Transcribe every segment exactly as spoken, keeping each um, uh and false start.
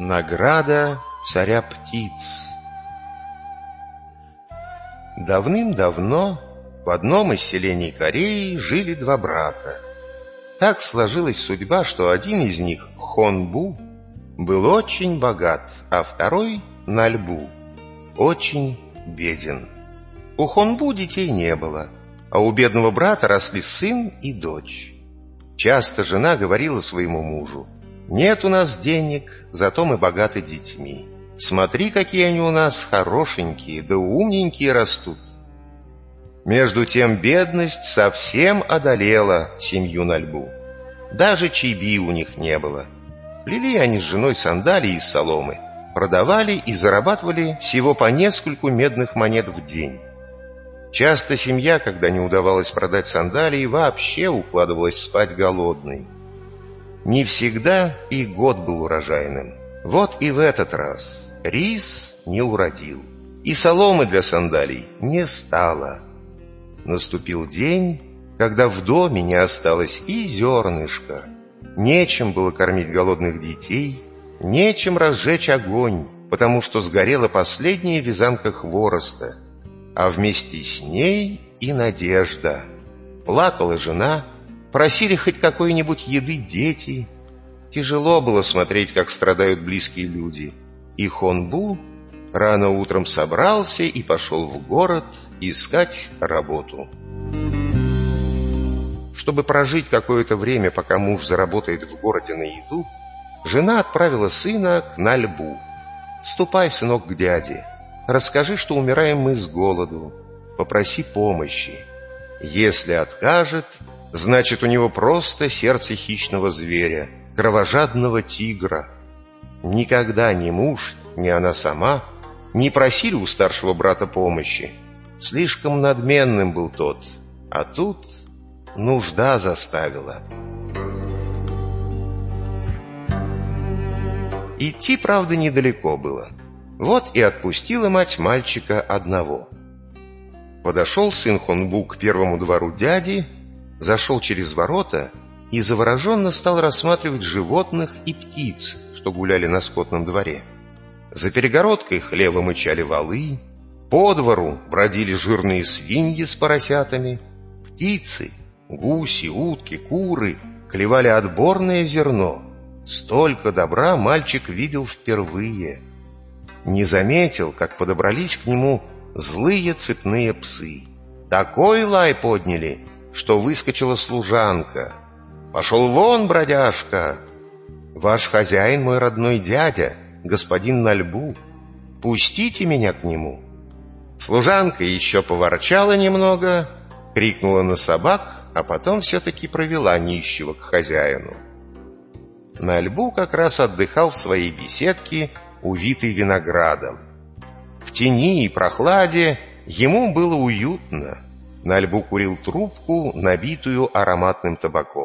Награда царя птиц. Давным-давно в одном из селений Кореи жили два брата. Так сложилась судьба, что один из них, Хонбу, был очень богат, а второй, Нальбу, очень беден. У Хонбу детей не было, а у бедного брата росли сын и дочь. Часто жена говорила своему мужу: «Нет у нас денег, зато мы богаты детьми. Смотри, какие они у нас хорошенькие, да умненькие растут». Между тем бедность совсем одолела семью Нальбу. Даже чайби у них не было. Плели они с женой сандалии из соломы, продавали и зарабатывали всего по нескольку медных монет в день. Часто семья, когда не удавалось продать сандалии, вообще укладывалась спать голодной. Не всегда и год был урожайным. Вот и в этот раз рис не уродил, и соломы для сандалий не стало. Наступил день, когда в доме не осталось и зернышка. Нечем было кормить голодных детей, нечем разжечь огонь, потому что сгорела последняя вязанка хвороста, а вместе с ней и надежда. Плакала жена, просили хоть какой-нибудь еды дети. Тяжело было смотреть, как страдают близкие люди. И Хонбу рано утром собрался и пошел в город искать работу. Чтобы прожить какое-то время, пока муж заработает в городе на еду, жена отправила сына к Нальбу. «Ступай, сынок, к дяде. Расскажи, что умираем мы с голоду. Попроси помощи. Если откажет, значит, у него просто сердце хищного зверя, кровожадного тигра». Никогда ни муж, ни она сама не просили у старшего брата помощи. Слишком надменным был тот, а тут нужда заставила. Идти, правда, недалеко было. Вот и отпустила мать мальчика одного. Подошел сын Хонбу к первому двору дяди, зашел через ворота и завороженно стал рассматривать животных и птиц, что гуляли на скотном дворе. За перегородкой хлево мычали волы, по двору бродили жирные свиньи с поросятами, птицы, гуси, утки, куры клевали отборное зерно. Столько добра мальчик видел впервые. Не заметил, как подобрались к нему злые цепные псы. Такой лай подняли, что выскочила служанка. «Пошел вон, бродяжка! Ваш хозяин мой родной дядя, господин Нальбу. Пустите меня к нему». Служанка еще поворчала немного, крикнула на собак, а потом все-таки провела нищего к хозяину. Нальбу как раз отдыхал в своей беседке, увитой виноградом. В тени и прохладе ему было уютно. Нальбу курил трубку, набитую ароматным табаком.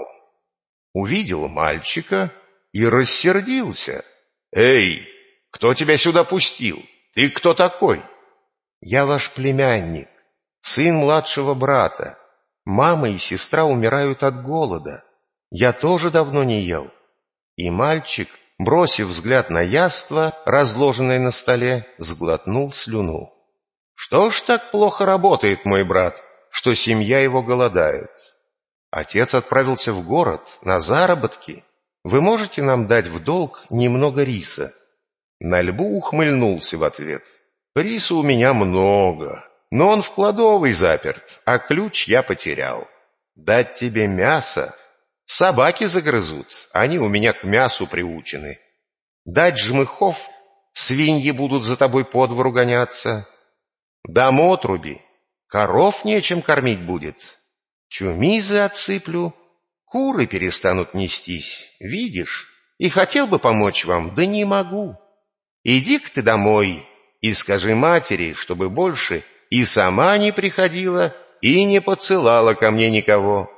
Увидел мальчика и рассердился. «Эй, кто тебя сюда пустил? Ты кто такой?» «Я ваш племянник, сын младшего брата. Мама и сестра умирают от голода. Я тоже давно не ел». И мальчик, бросив взгляд на яство, разложенное на столе, сглотнул слюну. «Что ж так плохо работает мой брат, что семья его голодает? Отец отправился в город на заработки. Вы можете нам дать в долг немного риса?» Нальбу ухмыльнулся в ответ. «Риса у меня много, но он в кладовой заперт, а ключ я потерял. Дать тебе мясо? Собаки загрызут, они у меня к мясу приучены. Дать жмыхов? Свиньи будут за тобой по двору гоняться. Дам отруби, коров нечем кормить будет. Чумизы отсыплю, куры перестанут нестись, видишь? И хотел бы помочь вам, да не могу. Иди-ка ты домой и скажи матери, чтобы больше и сама не приходила, и не подсылала ко мне никого».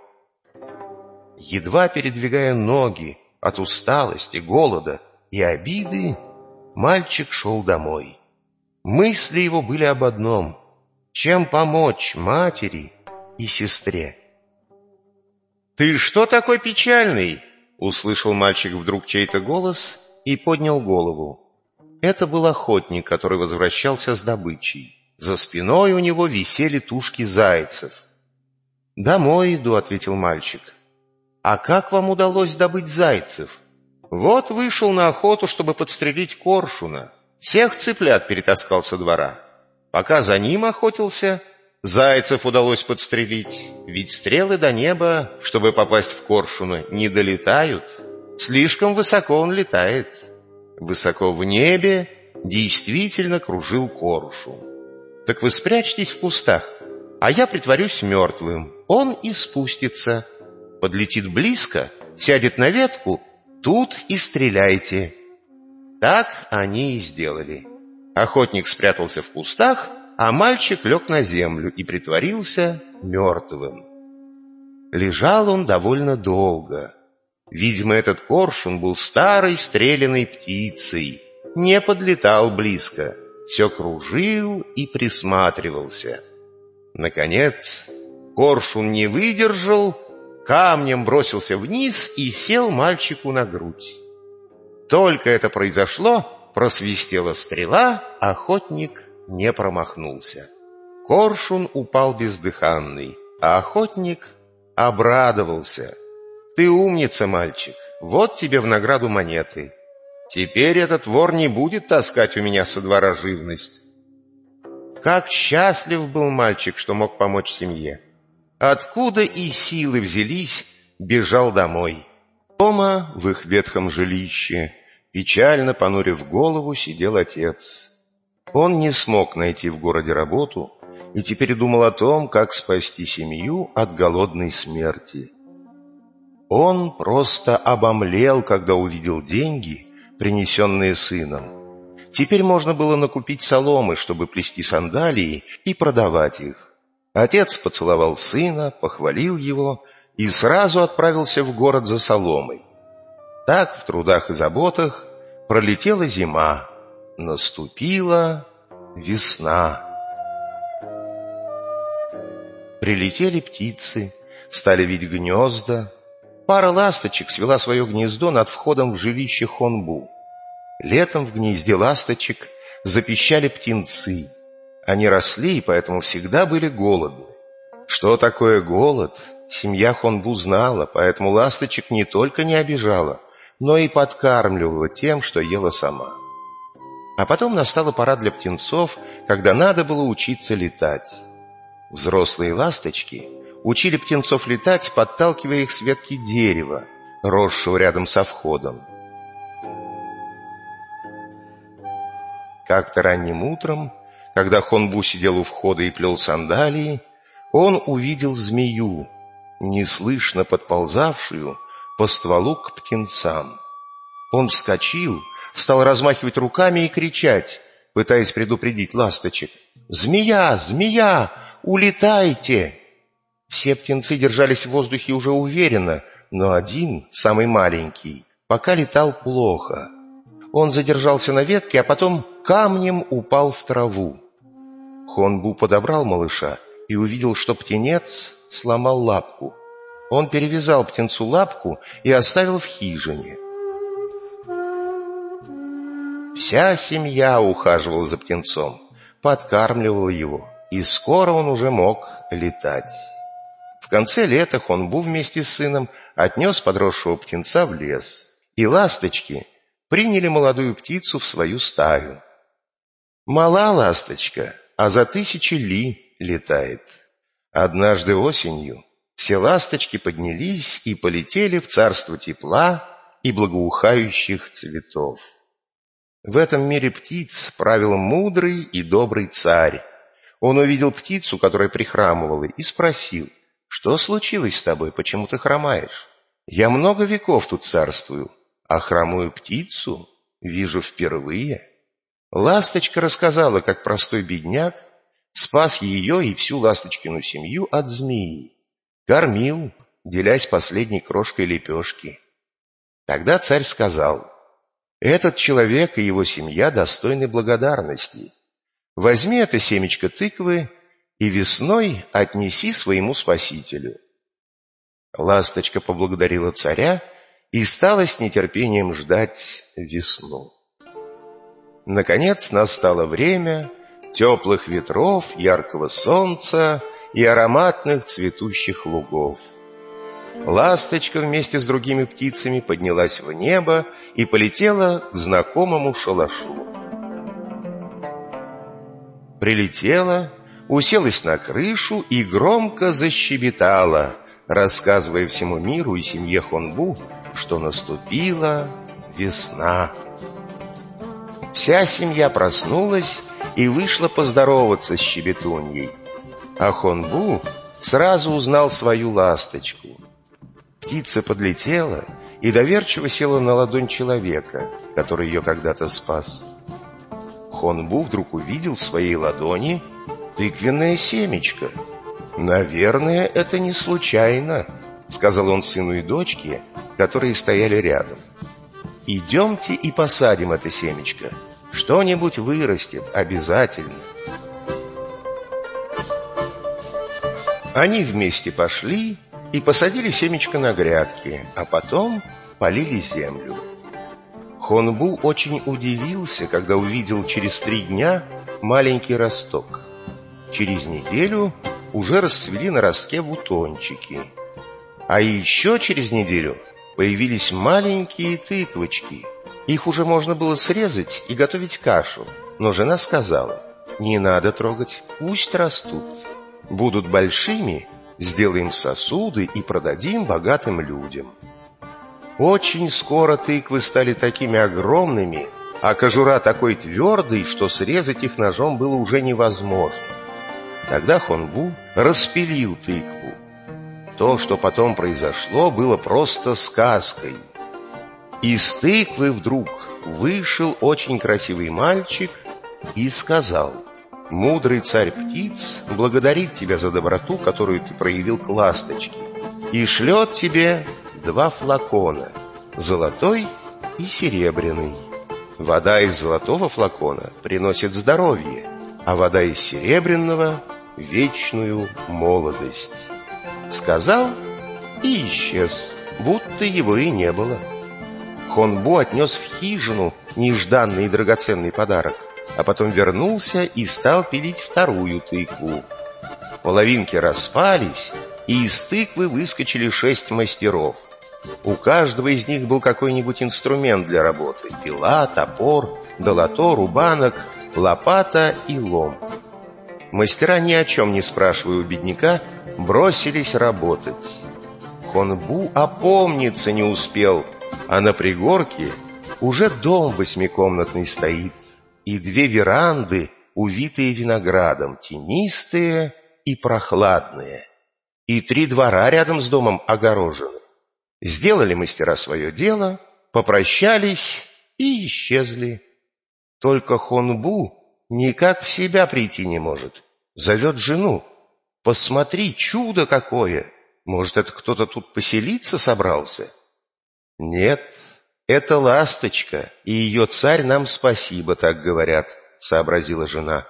Едва передвигая ноги от усталости, голода и обиды, мальчик шел домой. Мысли его были об одном: чем помочь матери и сестре. «Ты что такой печальный?» — услышал мальчик вдруг чей-то голос и поднял голову. Это был охотник, который возвращался с добычей. За спиной у него висели тушки зайцев. «Домой иду», — ответил мальчик. «А как вам удалось добыть зайцев?» «Вот вышел на охоту, чтобы подстрелить коршуна. Всех цыплят перетаскал со двора. Пока за ним охотился, зайцев удалось подстрелить. Ведь стрелы до неба, чтобы попасть в коршуна, не долетают. Слишком высоко он летает». Высоко в небе действительно кружил коршун. «Так вы спрячьтесь в кустах, а я притворюсь мертвым. Он и спустится. Подлетит близко, сядет на ветку, тут и стреляйте». Так они и сделали. Охотник спрятался в кустах, а мальчик лег на землю и притворился мертвым. Лежал он довольно долго. Видимо, этот коршун был старой стреляной птицей, не подлетал близко, все кружил и присматривался. Наконец, коршун не выдержал, камнем бросился вниз и сел мальчику на грудь. Только это произошло, просвистела стрела, охотник не промахнулся. Коршун упал бездыханный, а охотник обрадовался. «Ты умница, мальчик, вот тебе в награду монеты. Теперь этот вор не будет таскать у меня со двора живность». Как счастлив был мальчик, что мог помочь семье. Откуда и силы взялись, бежал домой. Дома, в их ветхом жилище, печально понурив голову, сидел отец. Он не смог найти в городе работу и теперь думал о том, как спасти семью от голодной смерти. Он просто обомлел, когда увидел деньги, принесенные сыном. Теперь можно было накупить соломы, чтобы плести сандалии и продавать их. Отец поцеловал сына, похвалил его и сразу отправился в город за соломой. Так в трудах и заботах пролетела зима, наступила весна. Прилетели птицы, стали вить гнезда. Пара ласточек свела свое гнездо над входом в жилище Хонбу. Летом в гнезде ласточек запищали птенцы. Они росли и поэтому всегда были голодны. Что такое голод, семья Хонбу знала, поэтому ласточек не только не обижала, но и подкармливала тем, что ела сама. А потом настала пора для птенцов, когда надо было учиться летать. Взрослые ласточки учили птенцов летать, подталкивая их с ветки дерева, росшего рядом со входом. Как-то ранним утром, когда Хонбу сидел у входа и плел сандалии, он увидел змею, неслышно подползавшую по стволу к птенцам. Он вскочил, стал размахивать руками и кричать, пытаясь предупредить ласточек: «Змея! Змея! Улетайте!» Все птенцы держались в воздухе уже уверенно, но один, самый маленький, пока летал плохо. Он задержался на ветке, а потом камнем упал в траву. Хонбу подобрал малыша и увидел, что птенец сломал лапку. Он перевязал птенцу лапку и оставил в хижине. Вся семья ухаживала за птенцом, подкармливала его, и скоро он уже мог летать. В конце лета Хонбу вместе с сыном отнес подросшего птенца в лес, и ласточки приняли молодую птицу в свою стаю. Мала ласточка, а за тысячи ли летает. Однажды осенью все ласточки поднялись и полетели в царство тепла и благоухающих цветов. В этом мире птиц правил мудрый и добрый царь. Он увидел птицу, которая прихрамывала, и спросил: «Что случилось с тобой? Почему ты хромаешь? Я много веков тут царствую, а хромую птицу вижу впервые». Ласточка рассказала, как простой бедняк спас ее и всю ласточкину семью от змеи, кормил, делясь последней крошкой лепешки. Тогда царь сказал: «Этот человек и его семья достойны благодарности. Возьми это семечко тыквы и весной отнеси своему спасителю». Ласточка поблагодарила царя и стала с нетерпением ждать весну. Наконец настало время теплых ветров, яркого солнца и ароматных цветущих лугов. Ласточка вместе с другими птицами поднялась в небо и полетела к знакомому шалашу. Прилетела, уселась на крышу и громко защебетала, рассказывая всему миру и семье Хонбу, что наступила весна. Вся семья проснулась и вышла поздороваться с щебетуньей, а Хонбу сразу узнал свою ласточку. Птица подлетела и доверчиво села на ладонь человека, который ее когда-то спас. Хонбу вдруг увидел в своей ладони тыквенное семечко. «Наверное, это не случайно», — сказал он сыну и дочке, которые стояли рядом. «Идемте и посадим это семечко. Что-нибудь вырастет обязательно». Они вместе пошли и посадили семечко на грядке, а потом полили землю. Хонбу очень удивился, когда увидел через три дня маленький росток. Через неделю уже расцвели на ростке бутончики. А еще через неделю появились маленькие тыквочки. Их уже можно было срезать и готовить кашу, но жена сказала: «Не надо трогать, пусть растут. Будут большими, сделаем сосуды и продадим богатым людям». Очень скоро тыквы стали такими огромными, а кожура такой твердой, что срезать их ножом было уже невозможно. Тогда Хонбу распилил тыкву. То, что потом произошло, было просто сказкой. Из тыквы вдруг вышел очень красивый мальчик и сказал: «Мудрый царь птиц благодарит тебя за доброту, которую ты проявил к ласточке, и шлет тебе два флакона, золотой и серебряный. Вода из золотого флакона приносит здоровье, а вода из серебряного — вечную молодость». Сказал и исчез, будто его и не было. Хонбу отнес в хижину нежданный и драгоценный подарок, а потом вернулся и стал пилить вторую тыкву. Половинки распались, и из тыквы выскочили шесть мастеров. У каждого из них был какой-нибудь инструмент для работы: пила, топор, долото, рубанок, лопата и лом. Мастера, ни о чем не спрашивая у бедняка, бросились работать. Хонбу опомниться не успел, а на пригорке уже дом восьмикомнатный стоит, и две веранды, увитые виноградом, тенистые и прохладные, и три двора рядом с домом огорожены. Сделали мастера свое дело, попрощались и исчезли. Только Хонбу никак в себя прийти не может. Зовет жену: «Посмотри, чудо какое! Может, это кто-то тут поселиться собрался?» «Нет, это ласточка, и ее царь нам спасибо так говорят», — сообразила жена.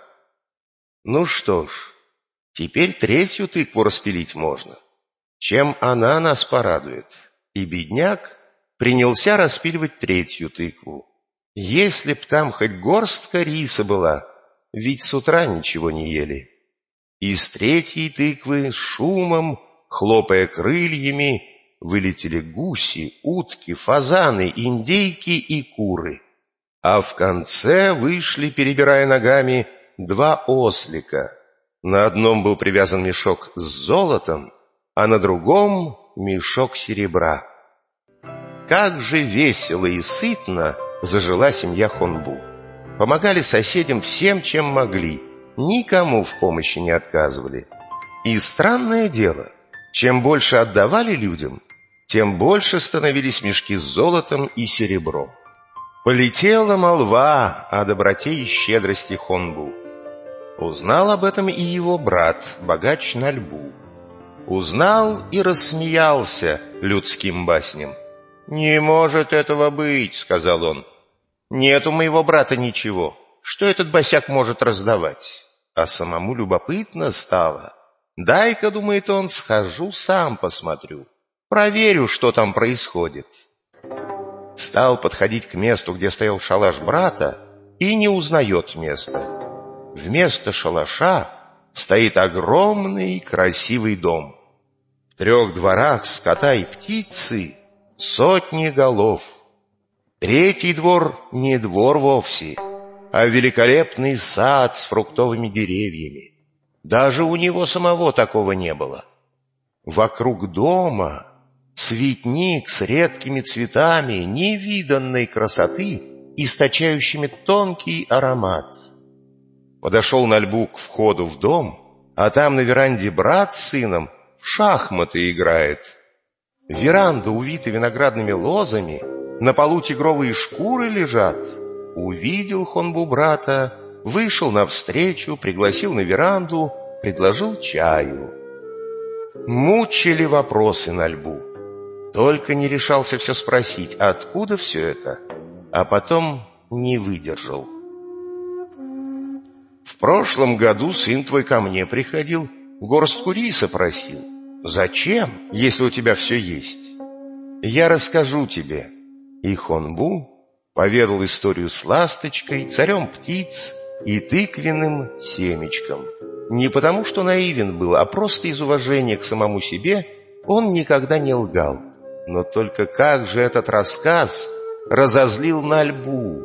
«Ну что ж, теперь третью тыкву распилить можно. Чем она нас порадует?» И бедняк принялся распиливать третью тыкву. Если б там хоть горстка риса была, ведь с утра ничего не ели. Из третьей тыквы с шумом, хлопая крыльями, вылетели гуси, утки, фазаны, индейки и куры. А в конце вышли, перебирая ногами, два ослика. На одном был привязан мешок с золотом, а на другом — мешок серебра. Как же весело и сытно зажила семья Хонбу. Помогали соседям всем, чем могли, никому в помощи не отказывали. И странное дело, чем больше отдавали людям, тем больше становились мешки с золотом и серебром. Полетела молва о доброте и щедрости Хонбу. Узнал об этом и его брат, богач Нальбу. Узнал и рассмеялся людским басням. «Не может этого быть», — сказал он. «Нет у моего брата ничего. Что этот босяк может раздавать?» А самому любопытно стало. «Дай-ка, — думает он, — схожу сам посмотрю. Проверю, что там происходит». Стал подходить к месту, где стоял шалаш брата, и не узнает место. Вместо шалаша стоит огромный красивый дом. В трех дворах скота и птицы сотни голов. Третий двор не двор вовсе, а великолепный сад с фруктовыми деревьями. Даже у него самого такого не было. Вокруг дома цветник с редкими цветами невиданной красоты, источающими тонкий аромат. Подошел Нальбу к входу в дом, а там на веранде брат с сыном в шахматы играет. Веранда увита виноградными лозами, на полу тигровые шкуры лежат. Увидел Хонбу брата, вышел навстречу, пригласил на веранду, предложил чаю. Мучили вопросы Нальбу. Только не решался все спросить, откуда все это, а потом не выдержал. В прошлом году сын твой ко мне приходил, горстку риса просил. Зачем, если у тебя все есть? Я расскажу тебе. И Хонбу поведал историю с ласточкой, царем птиц и тыквенным семечком. Не потому, что наивен был, а просто из уважения к самому себе он никогда не лгал. Но только как же этот рассказ разозлил Нальбу.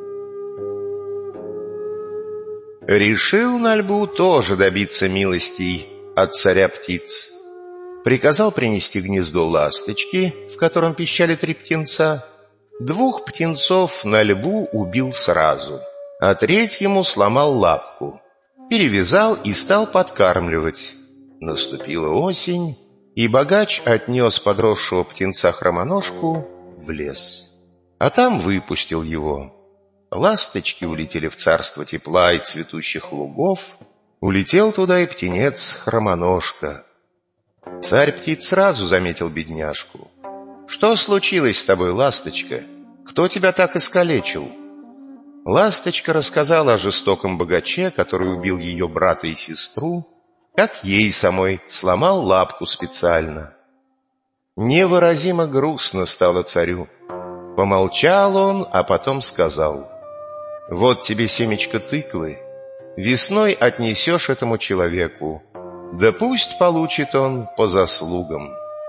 Решил Нальбу тоже добиться милостей от царя птиц. Приказал принести гнездо ласточки, в котором пищали три птенца. Двух птенцов Нальбу убил сразу, а третьему сломал лапку. Перевязал и стал подкармливать. Наступила осень, и богач отнес подросшего птенца-хромоножку в лес, а там выпустил его. Ласточки улетели в царство тепла и цветущих лугов, улетел туда и птенец-хромоножка. Царь птиц сразу заметил бедняжку. «Что случилось с тобой, ласточка? Кто тебя так искалечил?» Ласточка рассказала о жестоком богаче, который убил ее брата и сестру, как ей самой сломал лапку специально. Невыразимо грустно стало царю. Помолчал он, а потом сказал: «Вот тебе семечко тыквы, весной отнесешь этому человеку, да пусть получит он по заслугам».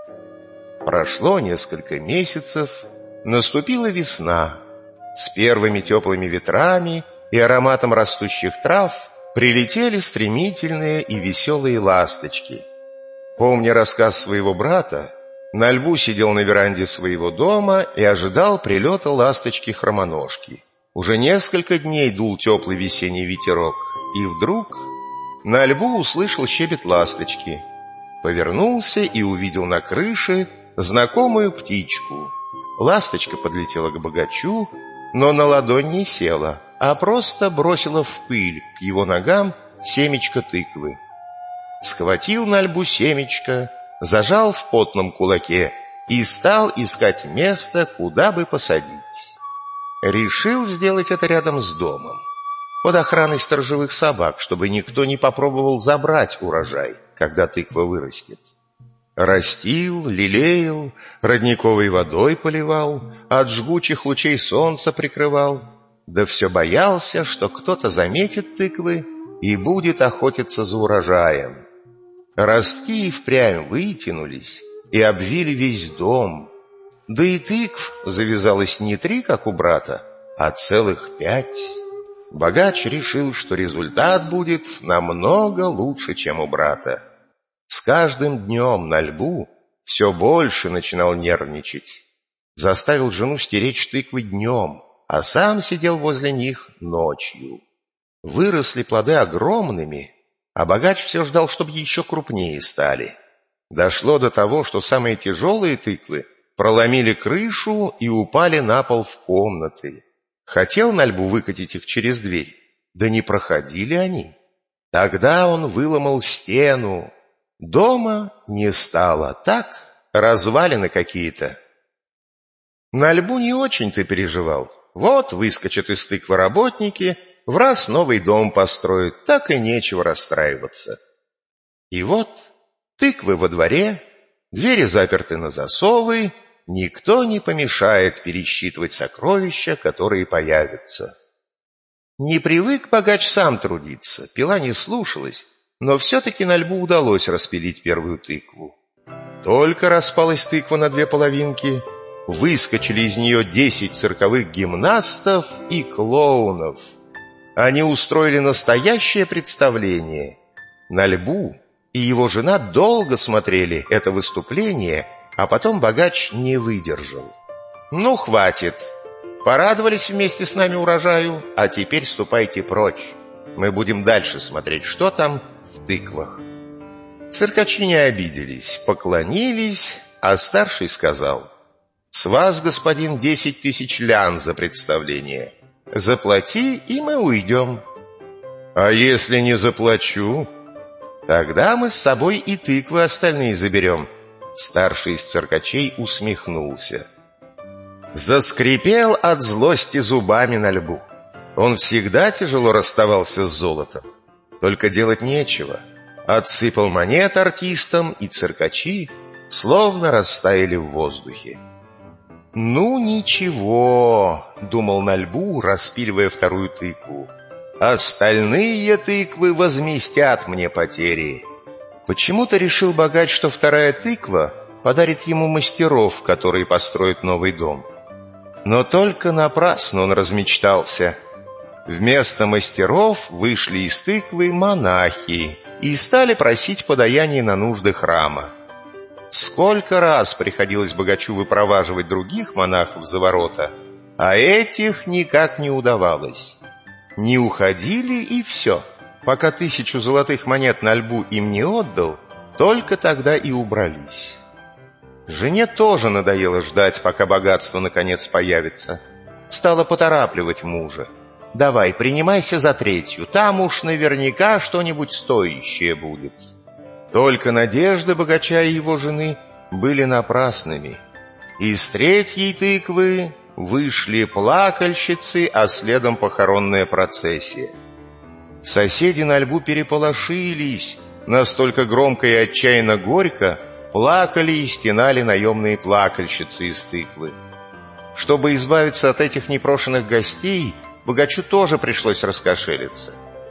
Прошло несколько месяцев, наступила весна. С первыми теплыми ветрами и ароматом растущих трав прилетели стремительные и веселые ласточки. Помня рассказ своего брата, Нальбу сидел на веранде своего дома и ожидал прилета ласточки-хромоножки. Уже несколько дней дул теплый весенний ветерок, и вдруг Нальбу услышал щебет ласточки. Повернулся и увидел на крыше знакомую птичку. Ласточка подлетела к богачу, но на ладонь не села, а просто бросила в пыль к его ногам семечко тыквы. Схватил Нальбу семечко, зажал в потном кулаке и стал искать место, куда бы посадить. Решил сделать это рядом с домом, под охраной сторожевых собак, чтобы никто не попробовал забрать урожай, когда тыква вырастет. Растил, лелеял, родниковой водой поливал, от жгучих лучей солнца прикрывал, да все боялся, что кто-то заметит тыквы и будет охотиться за урожаем. Ростки и впрямь вытянулись и обвили весь дом, да и тыкв завязалось не три, как у брата, а целых пять. Богач решил, что результат будет намного лучше, чем у брата. С каждым днем Нальбу все больше начинал нервничать. Заставил жену стеречь тыквы днем, а сам сидел возле них ночью. Выросли плоды огромными, а богач все ждал, чтобы еще крупнее стали. Дошло до того, что самые тяжелые тыквы проломили крышу и упали на пол в комнаты. Хотел Нальбу выкатить их через дверь, да не проходили они. Тогда он выломал стену. Дома не стало, так, развалины какие-то. Нальбу не очень-то переживал. Вот выскочат из тыквы работники, в раз новый дом построят, так и нечего расстраиваться. И вот тыквы во дворе, двери заперты на засовы, никто не помешает пересчитывать сокровища, которые появятся. Не привык богач сам трудиться, пила не слушалась, но все-таки на льбу удалось распилить первую тыкву. Только распалась тыква на две половинки, выскочили из нее десять цирковых гимнастов и клоунов. Они устроили настоящее представление. На льбу и его жена долго смотрели это выступление, а потом богач не выдержал. «Ну, хватит. Порадовались вместе с нами урожаю, а теперь ступайте прочь. Мы будем дальше смотреть, что там в тыквах». Циркачи не обиделись, поклонились, а старший сказал: «С вас, господин, десять тысяч лян за представление. Заплати, и мы уйдем». «А если не заплачу?» «Тогда мы с собой и тыквы остальные заберем». Старший из циркачей усмехнулся. Заскрипел от злости зубами на льбу. Он всегда тяжело расставался с золотом. Только делать нечего. Отсыпал монет артистам, и циркачи словно растаяли в воздухе. «Ну ничего», — думал на льбу, распиливая вторую тыкву. «Остальные тыквы возместят мне потери». Почему-то решил богач, что вторая тыква подарит ему мастеров, которые построят новый дом. Но только напрасно он размечтался. Вместо мастеров вышли из тыквы монахи и стали просить подаяние на нужды храма. Сколько раз приходилось богачу выпроваживать других монахов за ворота, а этих никак не удавалось. Не уходили, и все. Пока тысячу золотых монет на льбу им не отдал, только тогда и убрались. Жене тоже надоело ждать, пока богатство наконец появится. Стала поторапливать мужа. «Давай, принимайся за третью, там уж наверняка что-нибудь стоящее будет». Только надежды богача и его жены были напрасными. Из третьей тыквы вышли плакальщицы, а следом похоронная процессия. Соседи на льбу переполошились, настолько громко и отчаянно горько плакали и стенали наемные плакальщицы из тыквы. Чтобы избавиться от этих непрошенных гостей, богачу тоже пришлось раскошелиться.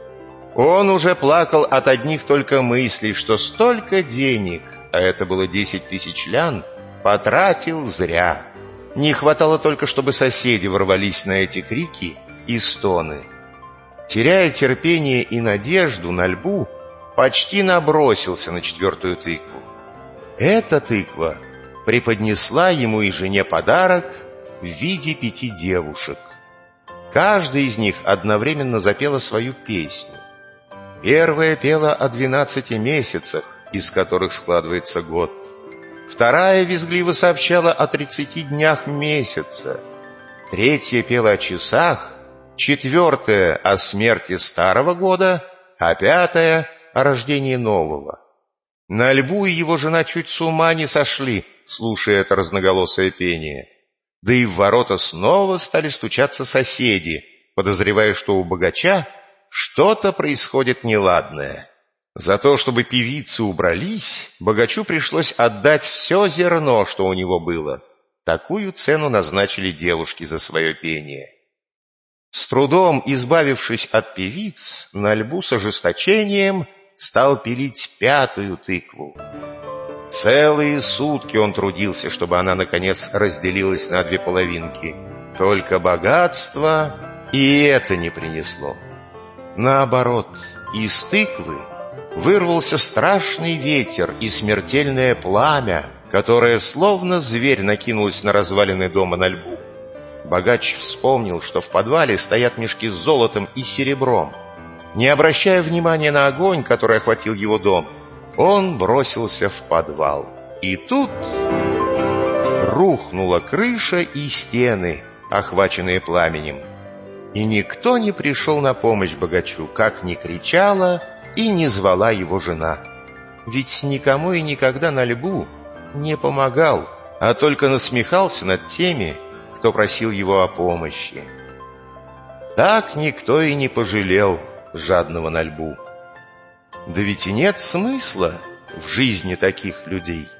Он уже плакал от одних только мыслей, что столько денег, а это было десять тысяч лян, потратил зря. Не хватало только, чтобы соседи ворвались на эти крики и стоны. Теряя терпение и надежду на льбу, почти набросился на четвертую тыкву. Эта тыква преподнесла ему и жене подарок в виде пяти девушек. Каждая из них одновременно запела свою песню. Первая пела о двенадцати месяцах, из которых складывается год. Вторая визгливо сообщала о тридцати днях месяца. Третья пела о часах, четвертая — о смерти старого года, а пятая — о рождении нового. На льбу и его жена чуть с ума не сошли, слушая это разноголосое пение. Да и в ворота снова стали стучаться соседи, подозревая, что у богача что-то происходит неладное. За то, чтобы певицы убрались, богачу пришлось отдать все зерно, что у него было. Такую цену назначили девушки за свое пение. С трудом избавившись от певиц, на льбу с ожесточением стал пилить пятую тыкву. Целые сутки он трудился, чтобы она, наконец, разделилась на две половинки. Только богатство и это не принесло. Наоборот, из тыквы вырвался страшный ветер и смертельное пламя, которое, словно зверь, накинулось на развалины дома на льбу. Богач вспомнил, что в подвале стоят мешки с золотом и серебром. Не обращая внимания на огонь, который охватил его дом, он бросился в подвал. И тут рухнула крыша и стены, охваченные пламенем. И никто не пришел на помощь богачу, как ни кричала и не звала его жена. Ведь никому и никогда на льбу не помогал, а только насмехался над теми, кто просил его о помощи. Так никто и не пожалел жадного на льбу. Да ведь и нет смысла в жизни таких людей.